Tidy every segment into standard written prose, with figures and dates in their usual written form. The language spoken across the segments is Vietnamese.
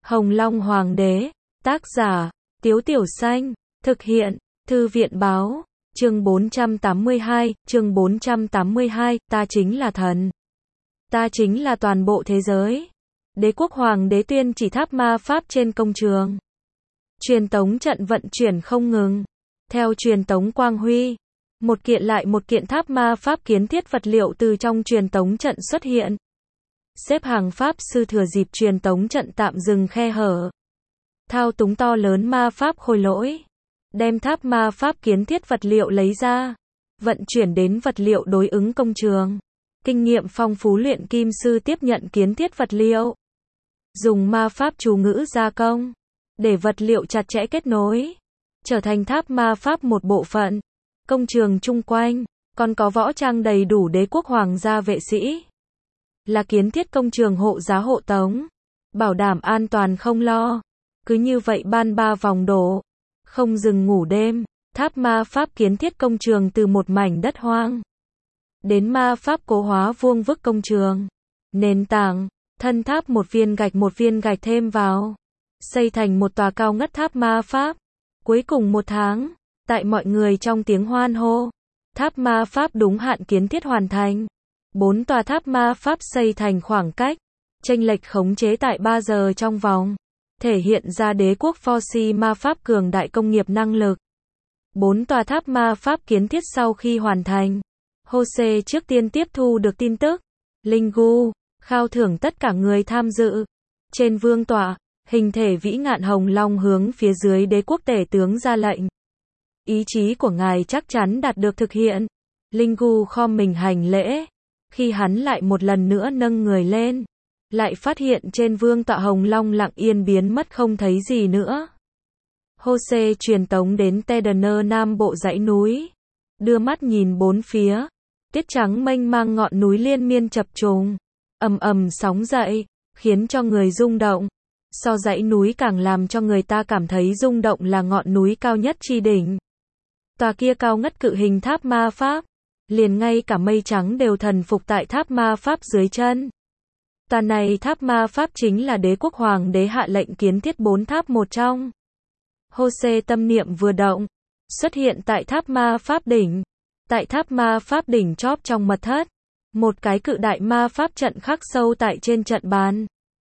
Hồng Long Hoàng đế, tác giả, Tiếu Tiểu Xanh, thực hiện, Thư viện báo, chương 482, ta chính là thần. Ta chính là toàn bộ thế giới. Đế quốc Hoàng đế tuyên chỉ tháp ma pháp trên công trường. Truyền tống trận vận chuyển không ngừng. Theo truyền tống quang huy, một kiện lại một kiện tháp ma pháp kiến thiết vật liệu từ trong truyền tống trận xuất hiện. Xếp hàng pháp sư thừa dịp truyền tống trận tạm dừng khe hở, thao túng to lớn ma pháp khôi lỗi, đem tháp ma pháp kiến thiết vật liệu lấy ra, vận chuyển đến vật liệu đối ứng công trường. Kinh nghiệm phong phú luyện kim sư tiếp nhận kiến thiết vật liệu, dùng ma pháp chú ngữ gia công, để vật liệu chặt chẽ kết nối, trở thành tháp ma pháp một bộ phận. Công trường chung quanh, còn có võ trang đầy đủ đế quốc hoàng gia vệ sĩ. Là kiến thiết công trường hộ giá hộ tống, bảo đảm an toàn không lo. Cứ như vậy ban 3 vòng đổ, không dừng ngủ đêm, tháp ma pháp kiến thiết công trường từ một mảnh đất hoang. Đến ma pháp cố hóa vuông vức công trường. Nền tảng, thân tháp một viên gạch thêm vào. Xây thành một tòa cao ngất tháp ma pháp. Cuối cùng 1 tháng, tại mọi người trong tiếng hoan hô, tháp ma pháp đúng hạn kiến thiết hoàn thành. 4 tòa tháp ma pháp xây thành khoảng cách, chênh lệch khống chế tại 3 giờ trong vòng, thể hiện ra đế quốc Forci ma pháp cường đại công nghiệp năng lực. 4 tòa tháp ma pháp kiến thiết sau khi hoàn thành, Jose trước tiên tiếp thu được tin tức. Lingu khao thưởng tất cả người tham dự. Trên vương tọa, hình thể vĩ ngạn hồng long hướng phía dưới đế quốc tể tướng ra lệnh. Ý chí của ngài chắc chắn đạt được thực hiện. Lingu khom mình hành lễ. Khi hắn lại một lần nữa nâng người lên, lại phát hiện trên vương tọa hồng long lặng yên biến mất không thấy gì nữa. Jose truyền tống đến Tedener nam bộ dãy núi, đưa mắt nhìn bốn phía, tiết trắng mênh mang ngọn núi liên miên chập trùng, ầm ầm sóng dậy, khiến cho người rung động. So dãy núi càng làm cho người ta cảm thấy rung động là ngọn núi cao nhất chi đỉnh. Tòa kia cao ngất cự hình tháp ma pháp, liền ngay cả mây trắng đều thần phục tại tháp ma pháp dưới chân. Tòa này tháp ma pháp chính là đế quốc hoàng đế hạ lệnh kiến thiết 4 tháp một trong. Jose tâm niệm vừa động, xuất hiện tại tháp ma pháp đỉnh. Tại tháp ma pháp đỉnh chóp trong mật thất, một cái cự đại ma pháp trận khắc sâu tại trên trận bàn.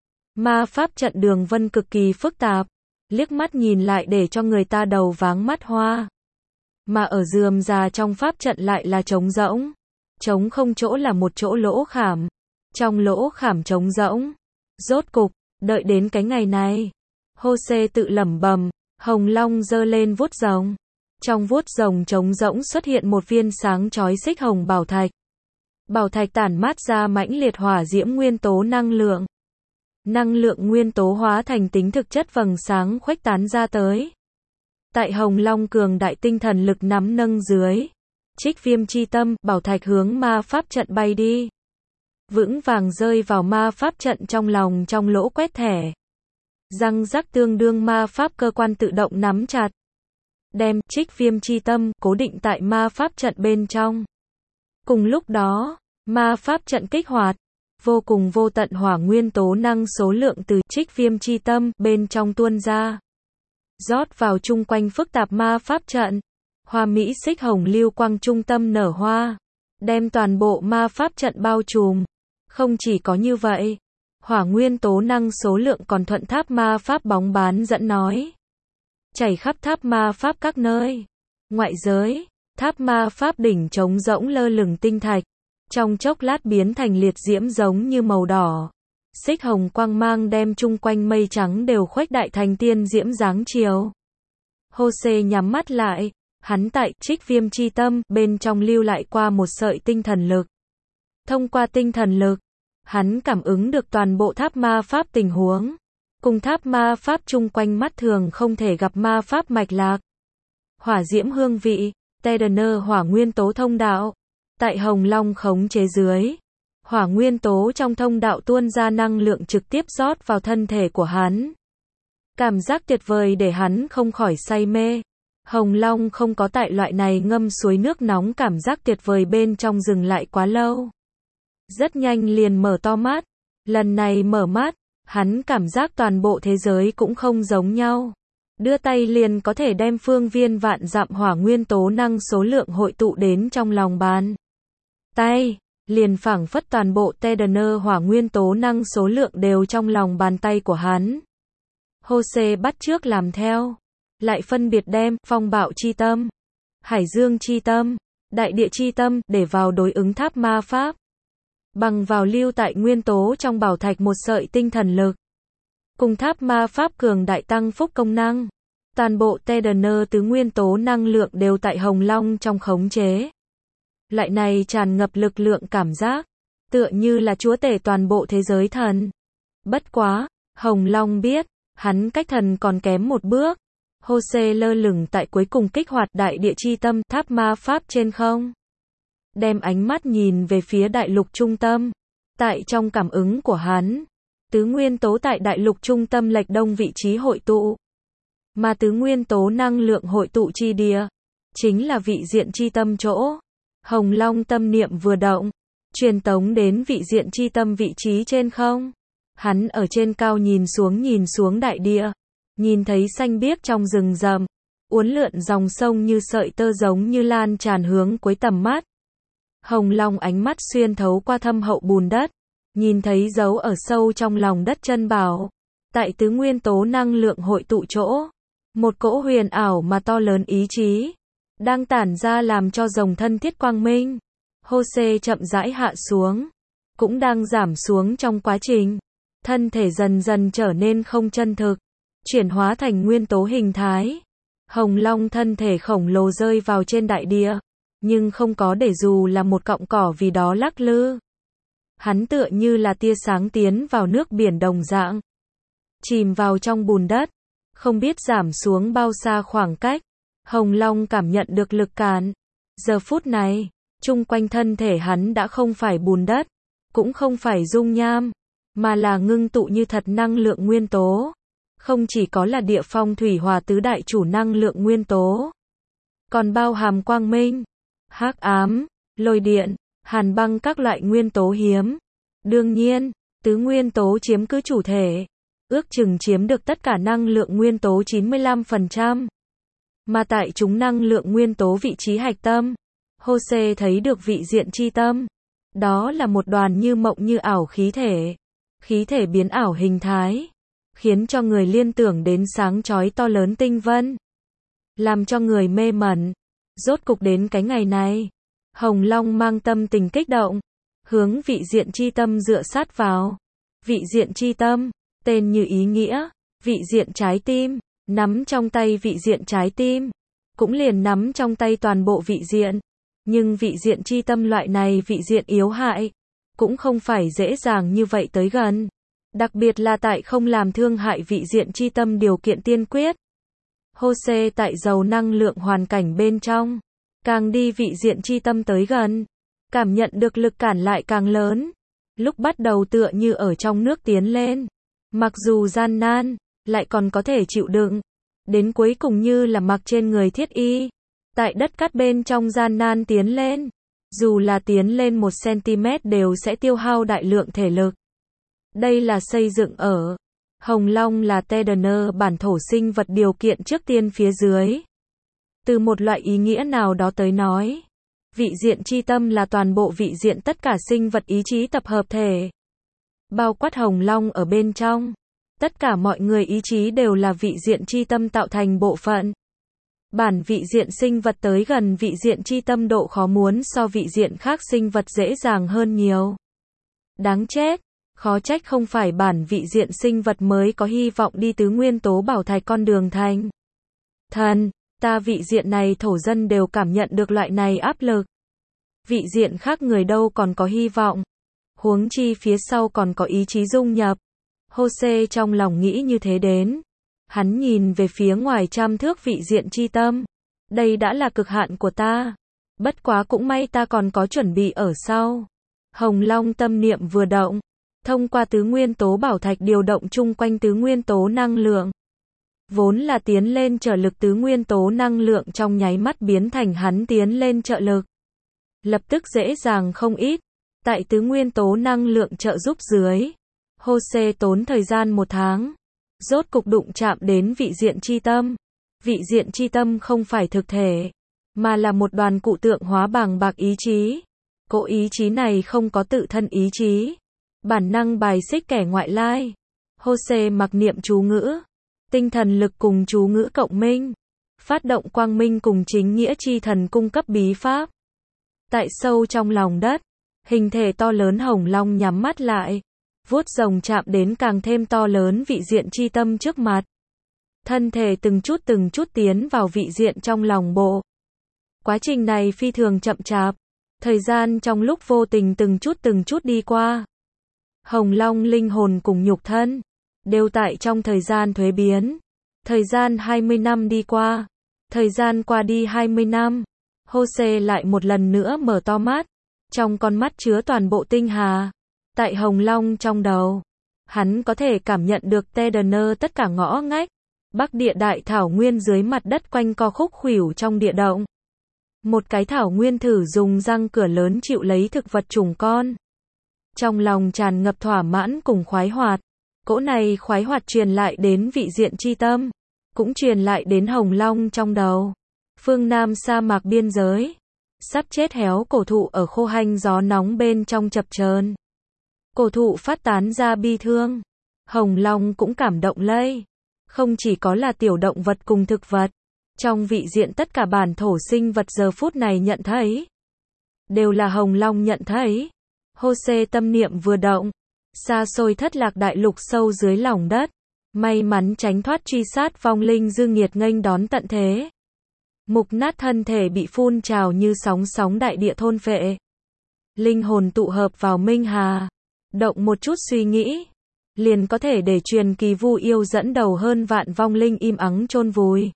Ma pháp trận đường vân cực kỳ phức tạp, liếc mắt nhìn lại để cho người ta đầu váng mắt hoa. Mà ở rườm rà trong pháp trận lại là trống rỗng. Trống không chỗ là một chỗ lỗ khảm. Trong lỗ khảm trống rỗng. Rốt cục, đợi đến cái ngày này. Jose tự lẩm bẩm, hồng long giơ lên vuốt rồng. Trong vuốt rồng trống rỗng xuất hiện một viên sáng chói xích hồng bảo thạch. Bảo thạch tản mát ra mãnh liệt hỏa diễm nguyên tố năng lượng. Năng lượng nguyên tố hóa thành tính thực chất vầng sáng khuếch tán ra tới. Tại hồng long cường đại tinh thần lực nắm nâng dưới, trích viêm chi tâm, bảo thạch hướng ma pháp trận bay đi. Vững vàng rơi vào ma pháp trận trong lòng trong lỗ quét thẻ. Răng rắc tương đương ma pháp cơ quan tự động nắm chặt. Đem trích viêm chi tâm cố định tại ma pháp trận bên trong. Cùng lúc đó, ma pháp trận kích hoạt. Vô cùng vô tận hỏa nguyên tố năng số lượng từ trích viêm chi tâm bên trong tuôn ra. Rót vào chung quanh phức tạp ma pháp trận. Hoa mỹ xích hồng lưu quang trung tâm nở hoa. Đem toàn bộ ma pháp trận bao trùm. Không chỉ có như vậy, hỏa nguyên tố năng số lượng còn thuận tháp ma pháp bóng bán dẫn nói. Chảy khắp tháp ma pháp các nơi. Ngoại giới, tháp ma pháp đỉnh trống rỗng lơ lửng tinh thạch. Trong chốc lát biến thành liệt diễm giống như màu đỏ. Xích hồng quang mang đem chung quanh mây trắng đều khuếch đại thành tiên diễm dáng chiều. Jose nhắm mắt lại, hắn tại trích viêm chi tâm bên trong lưu lại qua một sợi tinh thần lực. Thông qua tinh thần lực, hắn cảm ứng được toàn bộ tháp ma pháp tình huống. Cùng tháp ma pháp chung quanh mắt thường không thể gặp ma pháp mạch lạc. Hỏa diễm hương vị, Tedener hỏa nguyên tố thông đạo. Tại hồng long khống chế dưới, hỏa nguyên tố trong thông đạo tuôn ra năng lượng trực tiếp rót vào thân thể của hắn. Cảm giác tuyệt vời để hắn không khỏi say mê. Hồng long không có tại loại này ngâm suối nước nóng cảm giác tuyệt vời bên trong dừng lại quá lâu. Rất nhanh liền mở to mắt. Lần này mở mắt, Hắn cảm giác toàn bộ thế giới cũng không giống nhau. Đưa tay liền có thể đem phương viên vạn dặm hỏa nguyên tố năng số lượng hội tụ đến trong lòng bàn tay. Liền phảng phất toàn bộ Tedaner hỏa nguyên tố năng số lượng đều trong lòng bàn tay của hắn. Jose bắt chước làm theo. Lại phân biệt đem phong bạo chi tâm, hải dương chi tâm, đại địa chi tâm để vào đối ứng tháp ma pháp. Bằng vào lưu tại nguyên tố trong bảo thạch một sợi tinh thần lực. Cùng tháp ma pháp cường đại tăng phúc công năng. Toàn bộ Tedaner tứ nguyên tố năng lượng đều tại Hồng Long trong khống chế. Loại này tràn ngập lực lượng cảm giác, tựa như là chúa tể toàn bộ thế giới thần. Bất quá, Hồng Long biết, hắn cách thần còn kém một bước. Jose lơ lửng tại cuối cùng kích hoạt đại địa chi tâm tháp ma pháp trên không. Đem ánh mắt nhìn về phía đại lục trung tâm. Tại trong cảm ứng của hắn, tứ nguyên tố tại đại lục trung tâm lệch đông vị trí hội tụ. Mà tứ nguyên tố năng lượng hội tụ chi địa, chính là vị diện chi tâm chỗ. Hồng Long tâm niệm vừa động, truyền tống đến vị diện chi tâm vị trí trên không. Hắn ở trên cao nhìn xuống đại địa, nhìn thấy xanh biếc trong rừng rậm, uốn lượn dòng sông như sợi tơ giống như lan tràn hướng cuối tầm mắt. Hồng Long ánh mắt xuyên thấu qua thâm hậu bùn đất, nhìn thấy dấu ở sâu trong lòng đất chân bảo. Tại tứ nguyên tố năng lượng hội tụ chỗ, một cỗ huyền ảo mà to lớn ý chí đang tản ra làm cho rồng thân thiết quang minh. Jose chậm rãi hạ xuống, cũng đang giảm xuống trong quá trình. Thân thể dần dần trở nên không chân thực, chuyển hóa thành nguyên tố hình thái. Hồng Long thân thể khổng lồ rơi vào trên đại địa, nhưng không có để dù là một cọng cỏ vì đó lắc lư. Hắn tựa như là tia sáng tiến vào nước biển đồng dạng, chìm vào trong bùn đất, không biết giảm xuống bao xa khoảng cách. Hồng Long cảm nhận được lực cản. Giờ phút này, chung quanh thân thể hắn đã không phải bùn đất, cũng không phải dung nham, mà là ngưng tụ như thật năng lượng nguyên tố. Không chỉ có là địa phong thủy hỏa tứ đại chủ năng lượng nguyên tố, còn bao hàm quang minh, hắc ám, lôi điện, hàn băng các loại nguyên tố hiếm. Đương nhiên, tứ nguyên tố chiếm cứ chủ thể, ước chừng chiếm được tất cả năng lượng nguyên tố 95%. Mà tại chúng năng lượng nguyên tố vị trí hạch tâm, Jose thấy được vị diện chi tâm. Đó là một đoàn như mộng như ảo khí thể. Khí thể biến ảo hình thái, khiến cho người liên tưởng đến sáng chói to lớn tinh vân, làm cho người mê mẩn. Rốt cục đến cái ngày này, Hồng Long mang tâm tình kích động, hướng vị diện chi tâm dựa sát vào. Vị diện chi tâm, tên như ý nghĩa, vị diện trái tim, nắm trong tay vị diện trái tim, cũng liền nắm trong tay toàn bộ vị diện. Nhưng vị diện chi tâm loại này vị diện yếu hại, cũng không phải dễ dàng như vậy tới gần. Đặc biệt là tại không làm thương hại vị diện chi tâm điều kiện tiên quyết. Jose tại giàu năng lượng hoàn cảnh bên trong, càng đi vị diện chi tâm tới gần, cảm nhận được lực cản lại càng lớn. Lúc bắt đầu tựa như ở trong nước tiến lên, mặc dù gian nan, lại còn có thể chịu đựng. Đến cuối cùng như là mặc trên người thiết y, tại đất cát bên trong gian nan tiến lên. Dù là tiến lên 1 cm đều sẽ tiêu hao đại lượng thể lực. Đây là xây dựng ở Hồng Long là Tedaner bản thổ sinh vật điều kiện trước tiên phía dưới. Từ một loại ý nghĩa nào đó tới nói, vị diện chi tâm là toàn bộ vị diện tất cả sinh vật ý chí tập hợp thể, bao quát Hồng Long ở bên trong. Tất cả mọi người ý chí đều là vị diện chi tâm tạo thành bộ phận. Bản vị diện sinh vật tới gần vị diện chi tâm độ khó muốn so vị diện khác sinh vật dễ dàng hơn nhiều. Đáng chết, khó trách không phải bản vị diện sinh vật mới có hy vọng đi tứ nguyên tố bảo thạch con đường thành thần. Ta vị diện này thổ dân đều cảm nhận được loại này áp lực. Vị diện khác người đâu còn có hy vọng. Huống chi phía sau còn có ý chí dung nhập. Jose trong lòng nghĩ như thế đến. Hắn nhìn về phía ngoài trăm thước vị diện chi tâm. Đây đã là cực hạn của ta. Bất quá cũng may ta còn có chuẩn bị ở sau. Hồng Long tâm niệm vừa động. Thông qua tứ nguyên tố bảo thạch điều động chung quanh tứ nguyên tố năng lượng. Vốn là tiến lên trợ lực tứ nguyên tố năng lượng trong nháy mắt biến thành hắn tiến lên trợ lực. Lập tức dễ dàng không ít. Tại tứ nguyên tố năng lượng trợ giúp dưới, Jose tốn thời gian 1 tháng, rốt cục đụng chạm đến vị diện chi tâm. Vị diện chi tâm không phải thực thể, mà là một đoàn cụ tượng hóa bằng bạc ý chí. Cỗ ý chí này không có tự thân ý chí, bản năng bài xích kẻ ngoại lai. Jose mặc niệm chú ngữ, tinh thần lực cùng chú ngữ cộng minh, phát động quang minh cùng chính nghĩa chi thần cung cấp bí pháp. Tại sâu trong lòng đất, hình thể to lớn hồng long nhắm mắt lại, vuốt rồng chạm đến càng thêm to lớn vị diện chi tâm trước mặt. Thân thể từng chút tiến vào vị diện trong lòng bộ. Quá trình này phi thường chậm chạp, thời gian trong lúc vô tình từng chút đi qua. Hồng long linh hồn cùng nhục thân đều tại trong thời gian thuế biến. Thời gian 20 năm đi qua, thời gian qua đi 20 năm, Jose lại một lần nữa mở to mắt, trong con mắt chứa toàn bộ tinh hà. Tại hồng long trong đầu, hắn có thể cảm nhận được Tedener tất cả ngõ ngách, bắc địa đại thảo nguyên dưới mặt đất quanh co khúc khuỷu trong địa động. Một cái thảo nguyên thử dùng răng cửa lớn chịu lấy thực vật trùng con. Trong lòng tràn ngập thỏa mãn cùng khoái hoạt. Cỗ này khoái hoạt truyền lại đến vị diện chi tâm, cũng truyền lại đến hồng long trong đầu. Phương Nam sa mạc biên giới, sắp chết héo cổ thụ ở khô hanh gió nóng bên trong chập chờn. Cổ thụ phát tán ra bi thương, hồng long cũng cảm động lây. Không chỉ có là tiểu động vật cùng thực vật, trong vị diện tất cả bản thổ sinh vật giờ phút này nhận thấy, đều là hồng long nhận thấy. Jose tâm niệm vừa động, xa xôi thất lạc đại lục sâu dưới lòng đất, may mắn tránh thoát truy sát vong linh dư nghiệt nghênh đón tận thế. Mục nát thân thể bị phun trào như sóng đại địa thôn phệ. Linh hồn tụ hợp vào minh hà, động một chút suy nghĩ, liền có thể để truyền kỳ vu yêu dẫn đầu hơn vạn vong linh im ắng chôn vùi.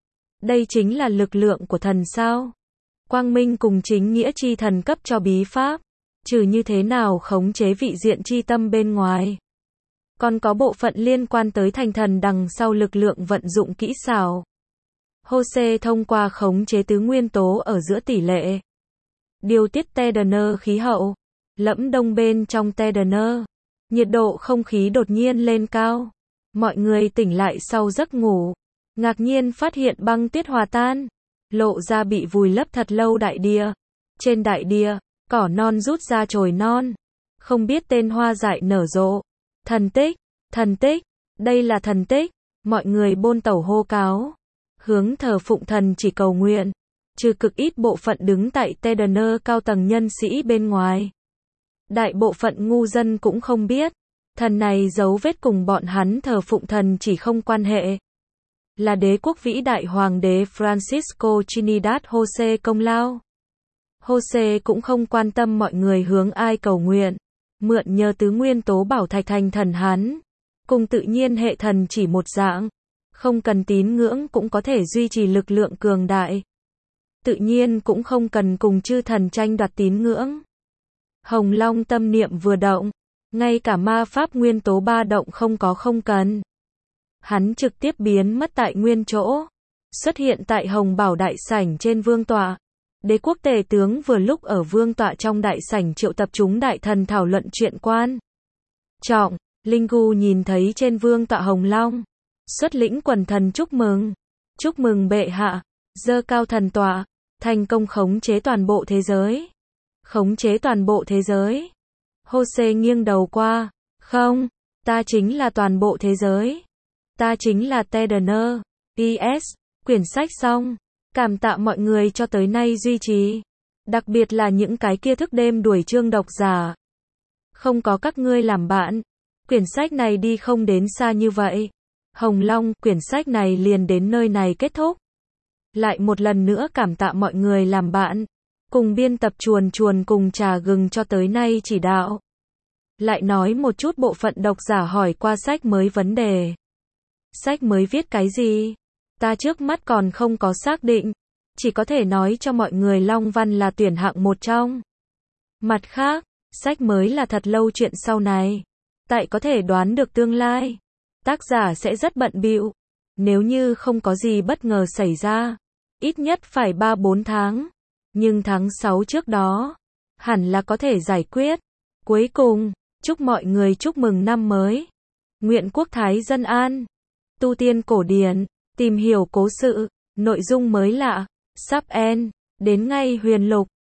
Đây chính là lực lượng của thần sao? Quang minh cùng chính nghĩa chi thần cấp cho bí pháp, trừ như thế nào khống chế vị diện chi tâm bên ngoài. Còn có bộ phận liên quan tới thành thần đằng sau lực lượng vận dụng kỹ xảo. Jose thông qua khống chế tứ nguyên tố ở giữa tỷ lệ, điều tiết Tedener khí hậu, lẫm đông bên trong Tedener. Nhiệt độ không khí đột nhiên lên cao. Mọi người tỉnh lại sau giấc ngủ, ngạc nhiên phát hiện băng tuyết hòa tan, lộ ra bị vùi lấp thật lâu đại địa. Trên đại địa, cỏ non rút ra chồi non, không biết tên hoa dại nở rộ. Thần tích, đây là thần tích. Mọi người bôn tẩu hô cáo, hướng thờ phụng thần chỉ cầu nguyện, trừ cực ít bộ phận đứng tại Tedener cao tầng nhân sĩ bên ngoài. Đại bộ phận ngu dân cũng không biết, thần này dấu vết cùng bọn hắn thờ phụng thần chỉ không quan hệ. Là đế quốc vĩ đại hoàng đế Francisco Trinidad Jose công lao. Jose cũng không quan tâm mọi người hướng ai cầu nguyện, mượn nhờ tứ nguyên tố bảo thạch thành thần hắn, cùng tự nhiên hệ thần chỉ một dạng, không cần tín ngưỡng cũng có thể duy trì lực lượng cường đại. Tự nhiên cũng không cần cùng chư thần tranh đoạt tín ngưỡng. Hồng Long tâm niệm vừa động, ngay cả ma pháp nguyên tố ba động không cần. Hắn trực tiếp biến mất tại nguyên chỗ, xuất hiện tại Hồng Bảo đại sảnh trên vương tọa. Đế quốc tể tướng vừa lúc ở vương tọa trong đại sảnh triệu tập chúng đại thần thảo luận chuyện quan trọng. Lingu nhìn thấy trên vương tọa Hồng Long, xuất lĩnh quần thần chúc mừng bệ hạ, giơ cao thần tọa, thành công khống chế toàn bộ thế giới. Khống chế toàn bộ thế giới. Jose nghiêng đầu qua, không, ta chính là toàn bộ thế giới. Ta chính là Tedener. PS, quyển sách xong. Cảm tạ mọi người cho tới nay duy trì. Đặc biệt là những cái kia thức đêm đuổi chương độc giả. Không có các ngươi làm bạn, quyển sách này đi không đến xa như vậy. Hồng Long, quyển sách này liền đến nơi này kết thúc. Lại một lần nữa cảm tạ mọi người làm bạn, cùng biên tập chuồn cùng trà gừng cho tới nay chỉ đạo. Lại nói một chút bộ phận độc giả hỏi qua sách mới vấn đề. Sách mới viết cái gì? Ta trước mắt còn không có xác định, chỉ có thể nói cho mọi người Long Văn là tuyển hạng một trong. Mặt khác, sách mới là thật lâu chuyện sau này. Tại có thể đoán được tương lai, tác giả sẽ rất bận bịu. Nếu như không có gì bất ngờ xảy ra, ít nhất phải 3-4 tháng. Nhưng tháng 6 trước đó, hẳn là có thể giải quyết. Cuối cùng, Chúc mọi người chúc mừng năm mới. Nguyện quốc thái dân an. Tu tiên cổ điển, tìm hiểu cố sự, nội dung mới lạ, sắp end, đến ngay huyền lục.